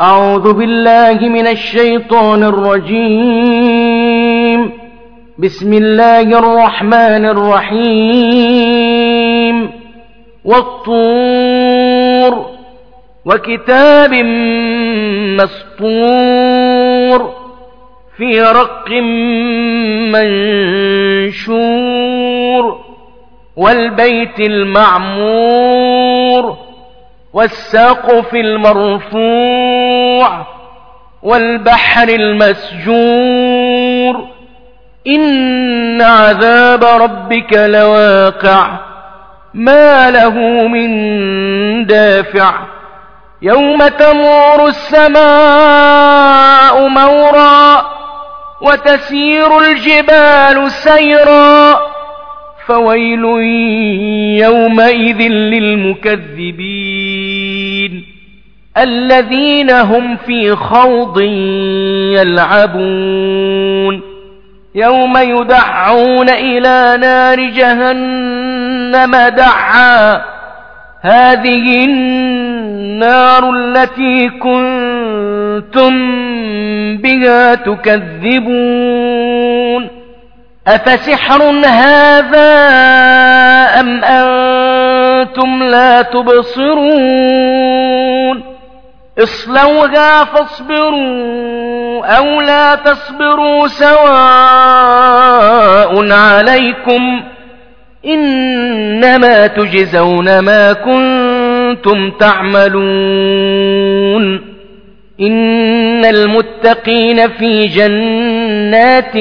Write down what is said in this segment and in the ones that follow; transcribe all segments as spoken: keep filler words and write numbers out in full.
أعوذ بالله من الشيطان الرجيم. بسم الله الرحمن الرحيم. والطور وكتاب مسطور في رق منشور والبيت المعمور والسقف المرفوع والبحر المسجور إن عذاب ربك لواقع ما له من دافع يوم تمور السماء مورا وتسير الجبال سيرا فويل يومئذ للمكذبين الذين هم في خوض يلعبون يوم يدعون إلى نار جهنم دعا هذه النار التي كنتم بها تكذبون أفسحر هذا أم أنتم لا تبصرون اصلوها فاصبروا أو لا تصبروا سواء عليكم إنما تجزون ما كنتم تعملون إن المتقين في جنات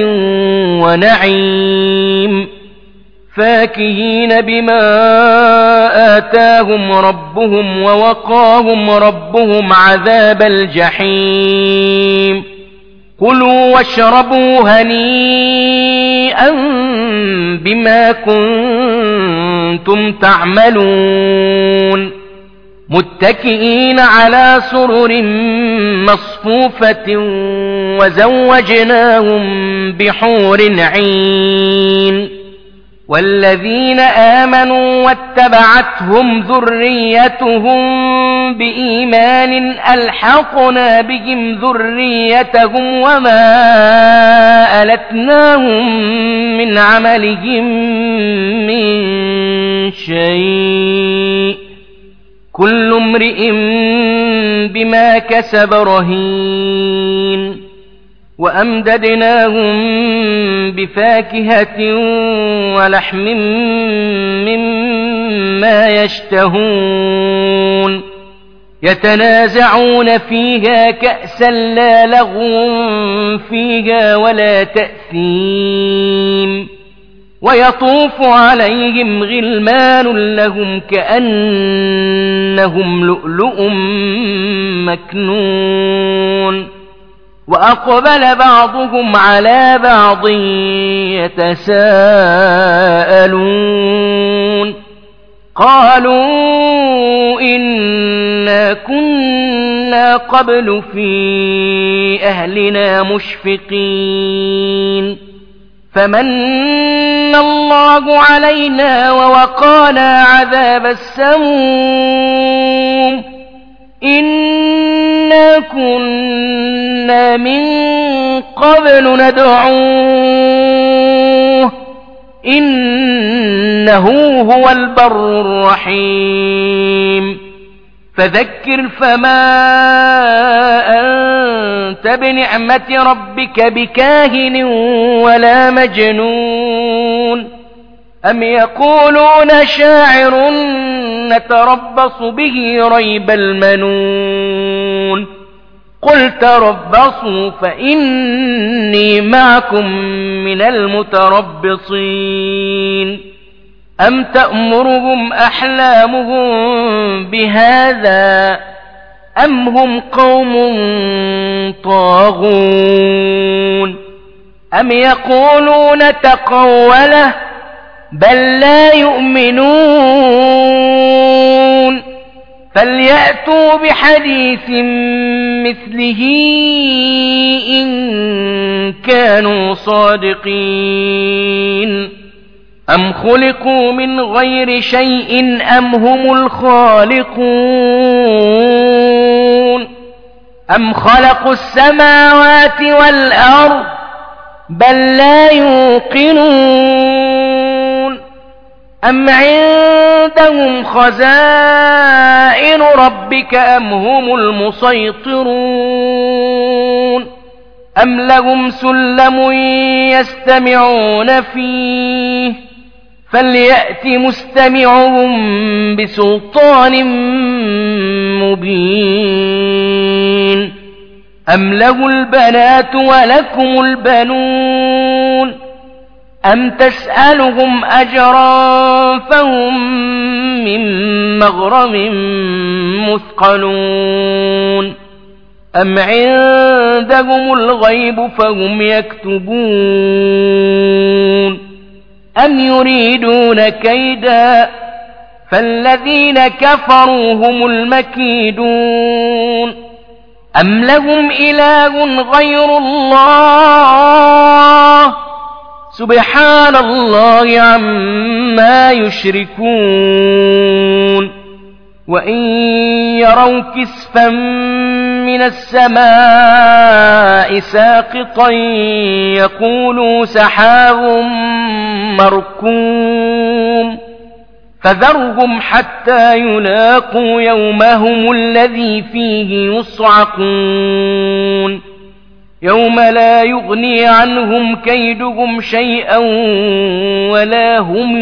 ونعيم فاكهين بما آتاهم ربهم ووقاهم ربهم عذاب الجحيم كلوا واشربوا هنيئا بما كنتم تعملون متكئين على سرر مصفوفة وزوجناهم بحور عين والذين آمنوا واتبعتهم ذريتهم بإيمان ألحقنا بهم ذريتهم وما ألتناهم من عملهم من شيء كل امرئ بما كسب رهين وأمددناهم بفاكهة ولحم مما يشتهون يتنازعون فيها كأسا لا لغو فيها ولا تأثيم ويطوف عليهم غلمان لهم كأنهم لؤلؤ مكنون وأقبل بعضهم على بعض يتساءلون قالوا إنا كنا قبل في أهلنا مشفقين فمن الله علينا ووقانا عذاب السموم إنا كنا من قبل ندعوه إنه هو البر الرحيم فذكر فما أنت بنعمة ربك بكاهن ولا مجنون أم يقولون شاعر نتربص به ريب المنون قل تربصوا فإني معكم من المتربصين أم تأمرهم أحلامهم بهذا أم هم قوم طاغون أم يقولون تقوله بل لا يؤمنون فليأتوا بحديث مثله إن كانوا صادقين أم خلقوا من غير شيء أم هم الخالقون أم خلقوا السماوات والأرض بل لا يوقنون أم عندهم خزائن ربك أم هم المسيطرون أم لهم سلم يستمعون فيه فليأت مستمعهم بسلطان مبين أم له البنات ولكم البنون أم تسألهم أجرا فهم من مغرم مثقلون أم عندهم الغيب فهم يكتبون أم يريدون كيدا فالذين كفروا هم المكيدون أم لهم إله غير الله سبحان الله عما يشركون وإن يروا كسفا من السماء ساقطا يقولوا سحاب مركوم فذرهم حتى يلاقوا يومهم الذي فيه يصعقون يوم لا يغني عنهم كيدهم شيئا ولا هم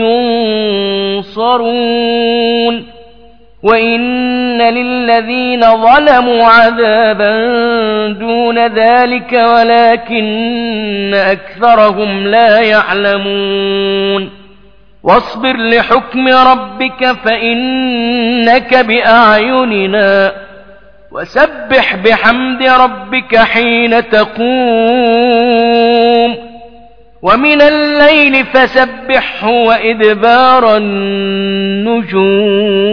ينصرون وإن للذين ظلموا عذابا دون ذلك ولكن أكثرهم لا يعلمون واصبر لحكم ربك فإنك بأعيننا وسبح بحمد ربك حين تقوم ومن الليل فسبحه وإدبار النجوم